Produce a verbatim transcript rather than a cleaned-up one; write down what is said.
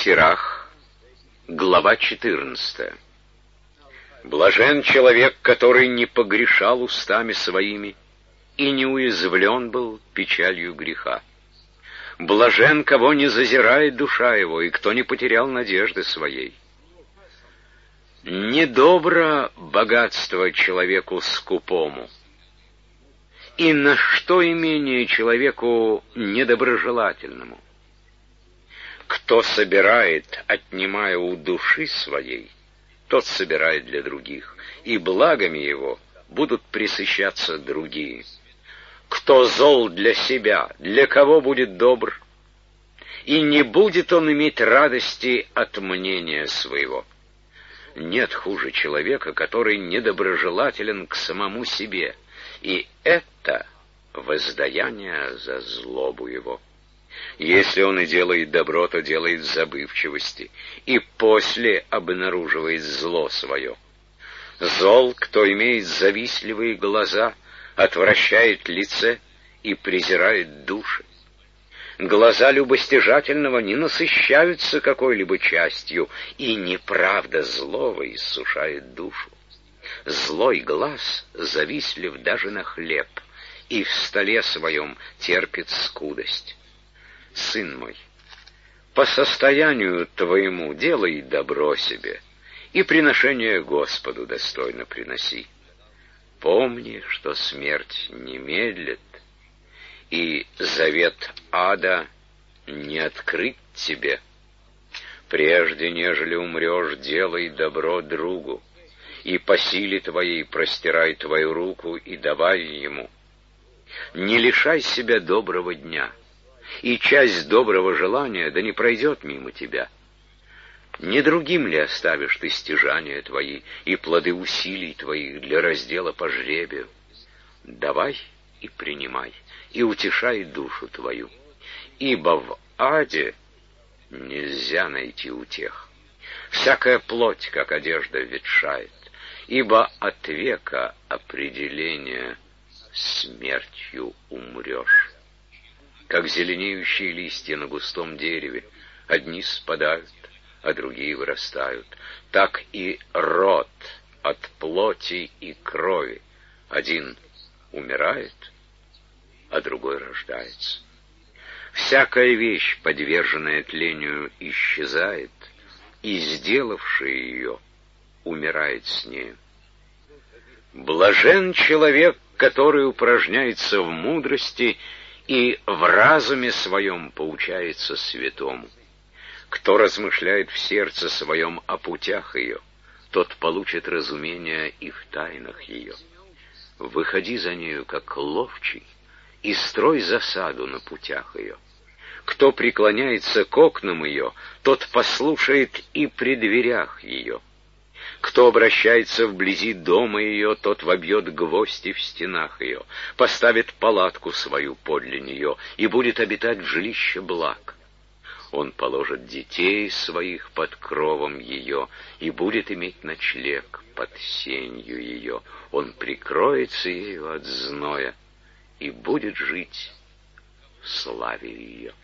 Сирах, глава четырнадцатая. Блажен человек, который не погрешал устами своими и не уязвлен был печалью греха. Блажен, кого не зазирает душа его, и кто не потерял надежды своей. Недобро богатство человеку скупому, и на что имение человеку недоброжелательному. Кто собирает, отнимая у души своей, тот собирает для других, и благами его будут пресыщаться другие. Кто зол для себя, для кого будет добр, и не будет он иметь радости от мнения своего. Нет хуже человека, который недоброжелателен к самому себе, и это воздаяние за злобу его. Если он и делает добро, то делает в забывчивости, и после обнаруживает зло свое. Зол, кто имеет завистливые глаза, отвращает лице и презирает души. Глаза любостяжательного не насыщаются какой-либо частью, и неправда злого иссушает душу. Злой глаз завистлив даже на хлеб, и в столе своем терпит скудость. Сын мой, по состоянию твоему делай добро себе, и приношение Господу достойно приноси. Помни, что смерть не медлит, и завет ада не открыт тебе. Прежде, нежели умрешь, делай добро другу, и по силе твоей простирай твою руку и давай ему. Не лишай себя доброго дня, и часть доброго желания да не пройдет мимо тебя. Не другим ли оставишь ты стяжания твои и плоды усилий твоих для раздела по жребию? Давай и принимай, и утешай душу твою, ибо в аде нельзя найти утех. Всякая плоть, как одежда, ветшает, ибо от века определения смертью умрешь. Как зеленеющие листья на густом дереве, одни спадают, а другие вырастают, так и род от плоти и крови. Один умирает, а другой рождается. Всякая вещь, подверженная тлению, исчезает, и сделавший ее умирает с нею. Блажен человек, который упражняется в мудрости и в разуме своем поучается святому. Кто размышляет в сердце своем о путях ее, тот получит разумение и в тайнах ее. Выходи за нею, как ловчий, и строй засаду на путях ее. Кто преклоняется к окнам ее, тот послушает и при дверях ее. Кто обращается вблизи дома ее, тот вобьет гвозди в стенах ее, поставит палатку свою подле нее и будет обитать в жилище благ. Он положит детей своих под кровом ее и будет иметь ночлег под сенью ее. Он прикроется ею от зноя и будет жить в славе ее.